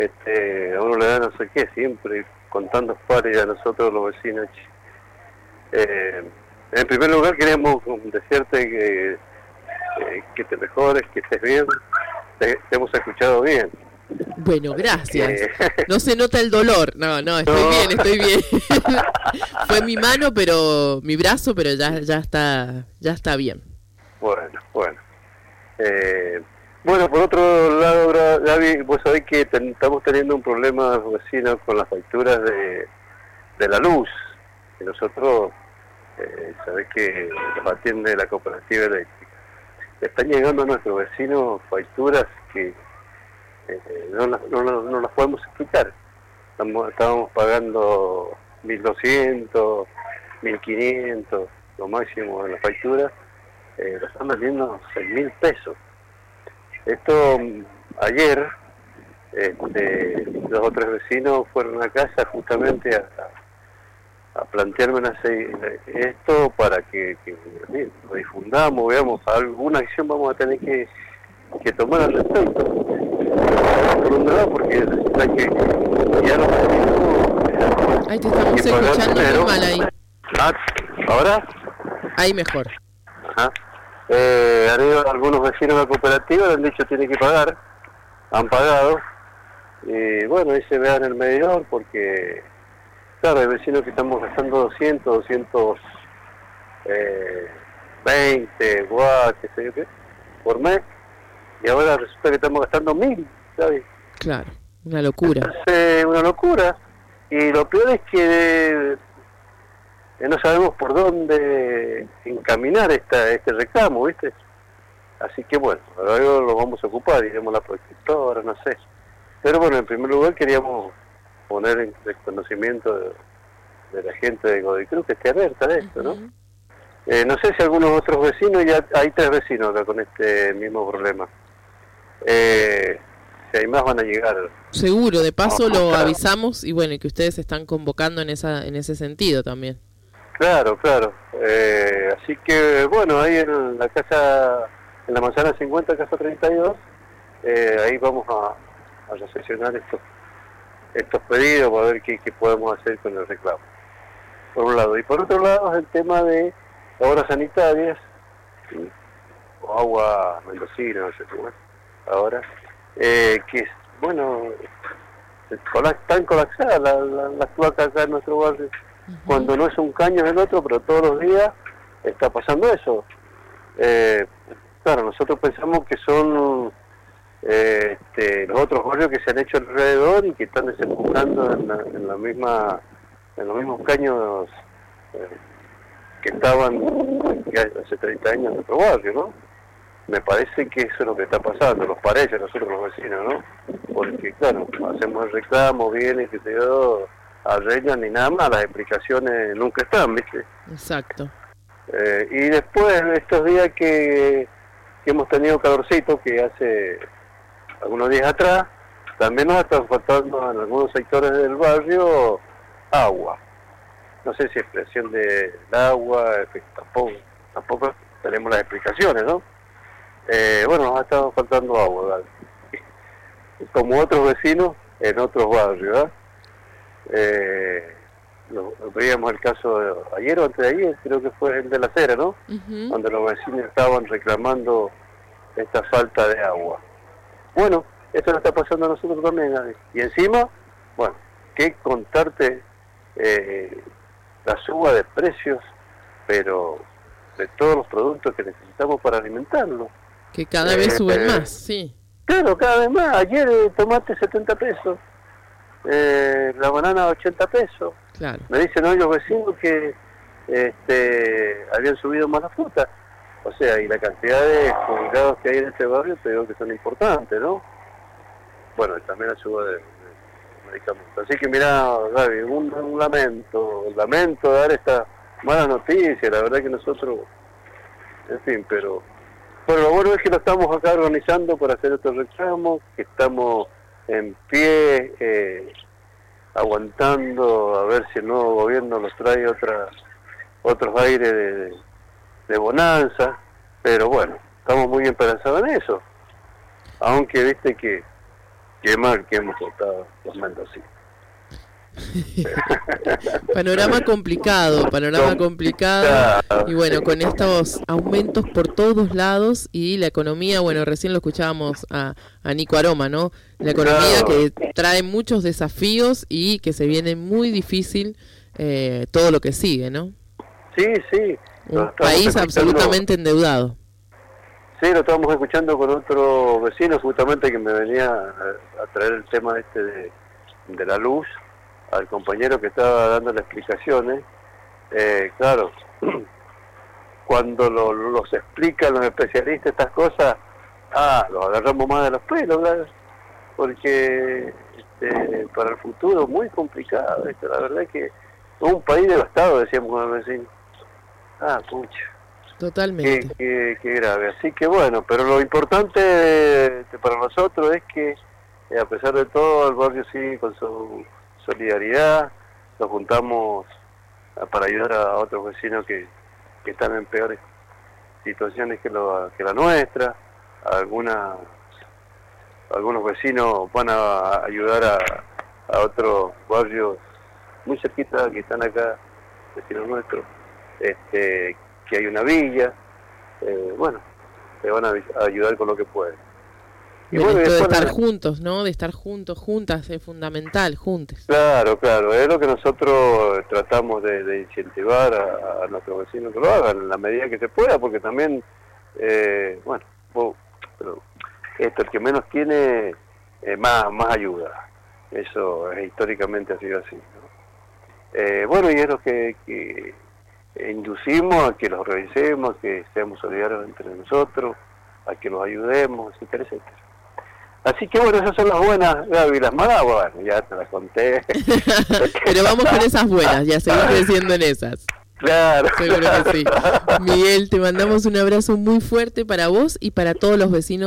A uno le da no sé qué, siempre contando pares a nosotros los vecinos. En primer lugar queríamos decirte que te mejores, que estés bien, te hemos escuchado bien. Bueno, gracias. No se nota el dolor. No, estoy bien, estoy bien. Fue mi mano, mi brazo, pero ya está bien. Bueno, por otro lado, Gaby, vos sabés que estamos teniendo un problema vecinos con las facturas de la luz. Y nosotros, sabés que nos atiende la cooperativa eléctrica. Están llegando a nuestros vecinos facturas que no las podemos explicar. Estábamos pagando 1.200, 1.500, lo máximo en la factura. Lo están vendiendo 6.000 pesos. Esto, ayer, 2 o 3 vecinos fueron a casa justamente a plantearme esto para que lo difundamos, veamos, alguna acción vamos a tener que tomar al respecto. Por un lado, porque resulta que ya los vecinos... Ahí te estamos escuchando muy mal ahí. ¿Ahora? Ahí mejor. Ajá. Han ido algunos vecinos de la cooperativa, le han dicho tiene que pagar, han pagado, y bueno, ahí se vea en el medidor, porque claro, hay vecinos que estamos gastando 220 watts, qué sé yo qué, por mes, y ahora resulta que estamos gastando 1.000, ¿sabes? Claro, una locura. Entonces, una locura, y lo peor es que no sabemos por dónde encaminar este reclamo, ¿viste? Así que bueno, luego lo vamos a ocupar, iremos a la protectora, no sé. Pero bueno, en primer lugar queríamos poner en conocimiento de la gente de Godicruz que esté alerta de esto, ¿no? No sé si algunos otros vecinos, ya hay 3 vecinos acá con este mismo problema. Si hay más van a llegar. Seguro, de paso lo avisamos y bueno, que ustedes se están convocando en ese sentido también. Claro. Así que, bueno, ahí en la casa, en la manzana 50, casa 32, ahí vamos a recepcionar estos pedidos para ver qué podemos hacer con el reclamo. Por un lado. Y por otro lado, es el tema de obras sanitarias, o agua mendocina, no sé cómo es, ahora, que, bueno, están colapsadas las cloacas acá en nuestro barrio. Cuando no es un caño es el otro, pero todos los días está pasando eso. Claro, nosotros pensamos que son los otros barrios que se han hecho alrededor y que están desembocando en los mismos caños que estaban hace 30 años en nuestro barrio, ¿no? Me parece que eso es lo que está pasando, nos parece a nosotros los vecinos, ¿no? Porque claro, hacemos el reclamo, viene, que se dio, arreglan y nada más, las explicaciones nunca están, ¿viste? Exacto. Y después, estos días que hemos tenido calorcito, que hace algunos días atrás, también nos está faltando en algunos sectores del barrio agua. No sé si es presión del agua, que tampoco tenemos las explicaciones, ¿no? Bueno, nos ha estado faltando agua, ¿verdad? Como otros vecinos en otros barrios, ¿verdad? Veíamos el caso ayer o antes de ayer, creo que fue el de La Cera, ¿no? Donde los vecinos estaban reclamando esta falta de agua. Bueno, esto nos está pasando a nosotros también, ¿verdad? Y encima, bueno, ¿qué contarte? La suba de precios, pero de todos los productos que necesitamos para alimentarnos. Que cada vez suben más, sí. Claro, cada vez más. Ayer el tomate 70 pesos, la banana 80 pesos. Claro. Me dicen hoy los vecinos que habían subido más la fruta. O sea, y la cantidad de jubilados que hay en este barrio, te digo que son importantes, ¿no? Bueno, y también la suba de medicamentos. Así que mira, Gaby, un lamento dar esta mala noticia, la verdad que nosotros, en fin, pero bueno, lo bueno es que lo estamos acá organizando para hacer estos reclamos, que estamos en pie, aguantando a ver si el nuevo gobierno nos trae otros aires de bonanza, pero bueno, estamos muy esperanzados en eso, aunque viste que qué mal que hemos estado los mendocinos. Panorama complicado, y bueno, con estos aumentos por todos lados y la economía, bueno, recién lo escuchábamos a Nico Aroma, ¿no? La economía que trae muchos desafíos y que se viene muy difícil todo lo que sigue, ¿no? Sí. Un país absolutamente endeudado. Sí, lo estábamos escuchando con otro vecino justamente que me venía a traer el tema de la luz, al compañero que estaba dando las explicaciones. Claro, cuando los explican los especialistas estas cosas, los agarramos más de los pelos, ¿verdad? Porque para el futuro muy complicado esto, la verdad que es un país devastado, decíamos con el vecino. Pucha. Totalmente. Qué grave. Así que bueno, pero lo importante para nosotros es que a pesar de todo el barrio sigue con su solidaridad, nos juntamos para ayudar a otros vecinos que están en peores situaciones que la nuestra. Algunos vecinos van a ayudar a otros barrios muy cerquita que están acá, vecinos nuestros, que hay una villa, le van a ayudar con lo que pueden. Y bueno, esto de estar juntos, ¿no? De estar juntos, juntas, es fundamental, juntos. Claro, es lo que nosotros tratamos de incentivar a nuestros vecinos que lo hagan en la medida que se pueda, porque también, pero el que menos tiene, más ayuda. Eso históricamente ha sido así, ¿no? Y es lo que inducimos a que los revisemos, que seamos solidarios entre nosotros, a que los ayudemos, etcétera. Así que bueno, esas son las buenas, Gaby. Las malas, bueno, ya te las conté. Pero vamos con esas buenas, ya seguimos creciendo en esas. Claro. Seguro que sí. Miguel, te mandamos un abrazo muy fuerte para vos y para todos los vecinos